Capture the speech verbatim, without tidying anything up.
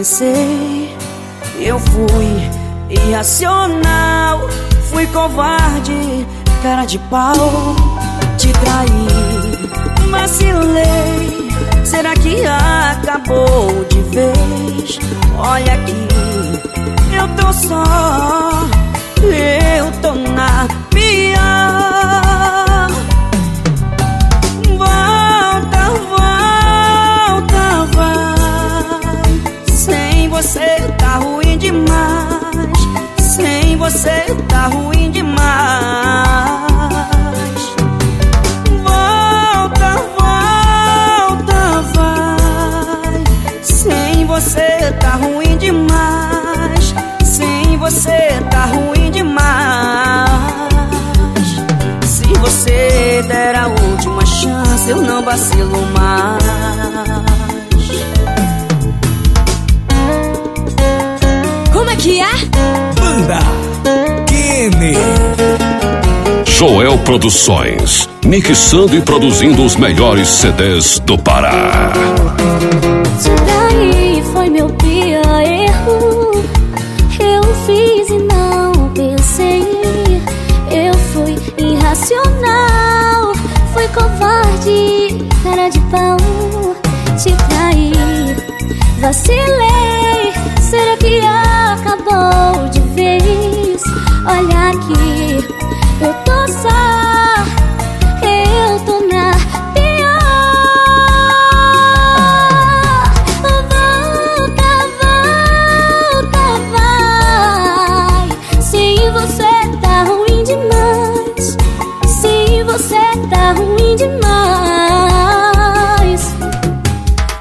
pensei. Eu fui irracional, fui covarde, cara de pau, te traí, vacilei. Será que acabou de vez? Olha aqui, eu tô só, eu tô na pior. Volta, volta, vai. Sem você tá ruim demais. Sem você tá ruim demais. Volta, volta, vai. Sem você tá ruim demais. Sem você tá ruim demais. Se você der a última chance, eu não vacilo mais. Como é que é? Banda Kenny. Joel Produções, mixando e produzindo os melhores C Ds do Pará. Te trair foi meu pior erro. Eu fiz e não pensei. Eu fui irracional, fui covarde, cara de pau, te traí, vacilei.